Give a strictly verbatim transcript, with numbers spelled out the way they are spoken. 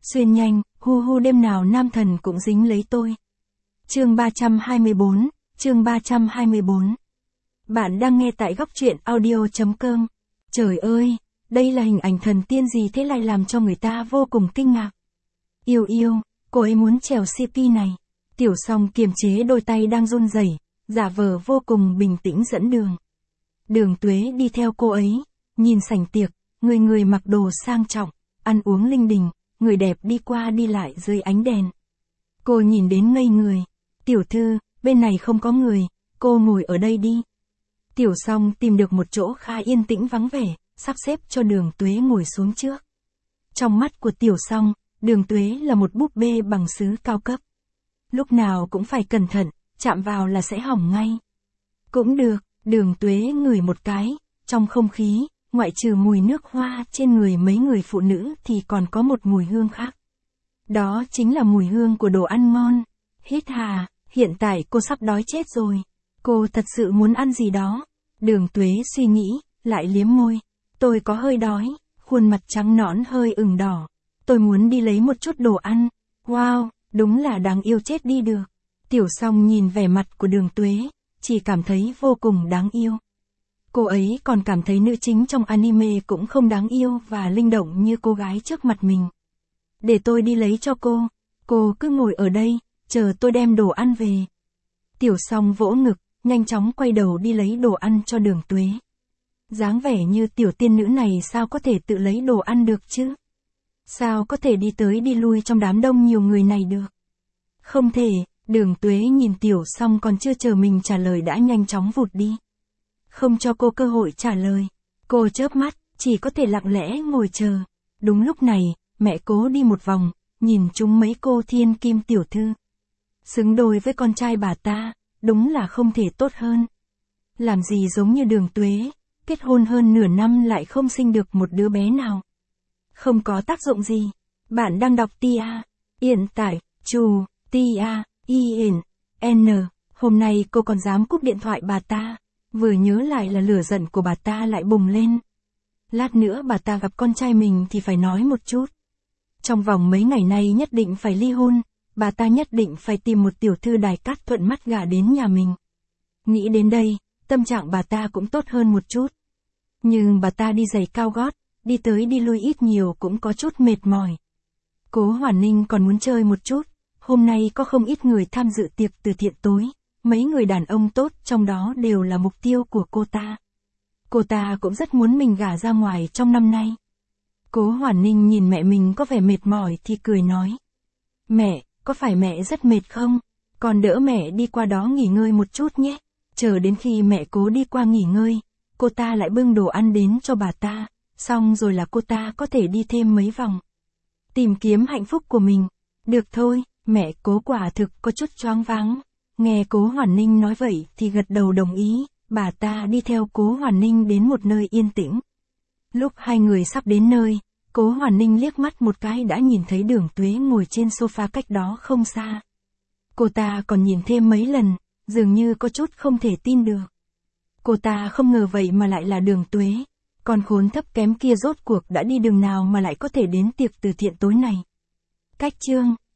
Xuyên nhanh, hu hu đêm nào nam thần cũng dính lấy tôi. Chương ba trăm hai mươi bốn, chương ba trăm hai mươi bốn. Bạn đang nghe tại góc truyện audio chấm com. Trời ơi, đây là hình ảnh thần tiên gì thế lại làm cho người ta vô cùng kinh ngạc. Yêu yêu, cô ấy muốn trèo xê pê này. Tiểu Song kiềm chế đôi tay đang run rẩy, giả vờ vô cùng bình tĩnh dẫn đường. Đường Tuế đi theo cô ấy, nhìn sảnh tiệc, người người mặc đồ sang trọng, ăn uống linh đình, người đẹp đi qua đi lại dưới ánh đèn. Cô nhìn đến ngây người. Tiểu thư, bên này không có người, cô ngồi ở đây đi. Tiểu Song tìm được một chỗ khá yên tĩnh vắng vẻ, sắp xếp cho Đường Tuế ngồi xuống trước. Trong mắt của Tiểu Song, Đường Tuế là một búp bê bằng sứ cao cấp. Lúc nào cũng phải cẩn thận, chạm vào là sẽ hỏng ngay. Cũng được, Đường Tuế ngửi một cái, trong không khí, ngoại trừ mùi nước hoa trên người mấy người phụ nữ thì còn có một mùi hương khác. Đó chính là mùi hương của đồ ăn ngon. Hít hà, hiện tại cô sắp đói chết rồi. Cô thật sự muốn ăn gì đó. Đường Tuế suy nghĩ, lại liếm môi. Tôi có hơi đói, khuôn mặt trắng nõn hơi ửng đỏ. Tôi muốn đi lấy một chút đồ ăn. Wow, đúng là đáng yêu chết đi được. Tiểu Song nhìn vẻ mặt của Đường Tuế, chỉ cảm thấy vô cùng đáng yêu. Cô ấy còn cảm thấy nữ chính trong anime cũng không đáng yêu và linh động như cô gái trước mặt mình. Để tôi đi lấy cho cô. Cô cứ ngồi ở đây, chờ tôi đem đồ ăn về. Tiểu Song vỗ ngực, nhanh chóng quay đầu đi lấy đồ ăn cho Đường Tuế. Dáng vẻ như tiểu tiên nữ này sao có thể tự lấy đồ ăn được chứ? Sao có thể đi tới đi lui trong đám đông nhiều người này được? Không thể, Đường Tuế nhìn Tiểu Song còn chưa chờ mình trả lời đã nhanh chóng vụt đi. Không cho cô cơ hội trả lời. Cô chớp mắt, chỉ có thể lặng lẽ ngồi chờ. Đúng lúc này, mẹ Cố đi một vòng, nhìn chúng mấy cô thiên kim tiểu thư. Xứng đôi với con trai bà ta, đúng là không thể tốt hơn. Làm gì giống như Đường Tuế, kết hôn hơn nửa năm lại không sinh được một đứa bé nào. Không có tác dụng gì. Bạn đang đọc Tia, hiện tại, Chu, Tia, Yên, N. Hôm nay cô còn dám cúp điện thoại bà ta. Vừa nhớ lại là lửa giận của bà ta lại bùng lên. Lát nữa bà ta gặp con trai mình thì phải nói một chút. Trong vòng mấy ngày nay nhất định phải ly hôn, bà ta nhất định phải tìm một tiểu thư đài cát thuận mắt gả đến nhà mình. Nghĩ đến đây, tâm trạng bà ta cũng tốt hơn một chút. Nhưng bà ta đi giày cao gót, đi tới đi lui ít nhiều cũng có chút mệt mỏi. Cố Hoàn Ninh còn muốn chơi một chút, hôm nay có không ít người tham dự tiệc từ thiện tối. Mấy người đàn ông tốt trong đó đều là mục tiêu của cô ta. Cô ta cũng rất muốn mình gả ra ngoài trong năm nay. Cố Hoàn Ninh nhìn mẹ mình có vẻ mệt mỏi thì cười nói. Mẹ, có phải mẹ rất mệt không? Còn đỡ mẹ đi qua đó nghỉ ngơi một chút nhé. Chờ đến khi mẹ Cố đi qua nghỉ ngơi, cô ta lại bưng đồ ăn đến cho bà ta, xong rồi là cô ta có thể đi thêm mấy vòng. Tìm kiếm hạnh phúc của mình. Được thôi, mẹ Cố quả thực có chút choáng váng. Nghe Cố Hoàn Ninh nói vậy thì gật đầu đồng ý, bà ta đi theo Cố Hoàn Ninh đến một nơi yên tĩnh. Lúc hai người sắp đến nơi, Cố Hoàn Ninh liếc mắt một cái đã nhìn thấy Đường Tuế ngồi trên sofa cách đó không xa. Cô ta còn nhìn thêm mấy lần, dường như có chút không thể tin được. Cô ta không ngờ vậy mà lại là Đường Tuế, con khốn thấp kém kia rốt cuộc đã đi đường nào mà lại có thể đến tiệc từ thiện tối này. Cách chương